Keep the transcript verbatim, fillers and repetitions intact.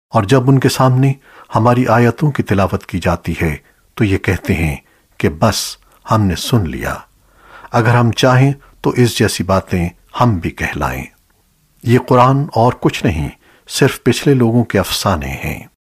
और जब उनके सामने हमारी आयतों की तिलावत की जाती है तो ये कहते हैं कि बस हमने सुन लिया। अगर हम चाहें तो इस जैसी बातें हम भी कहलाएं। ये कुरान और कुछ नहीं, सिर्फ पिछले लोगों के अफसाने हैं।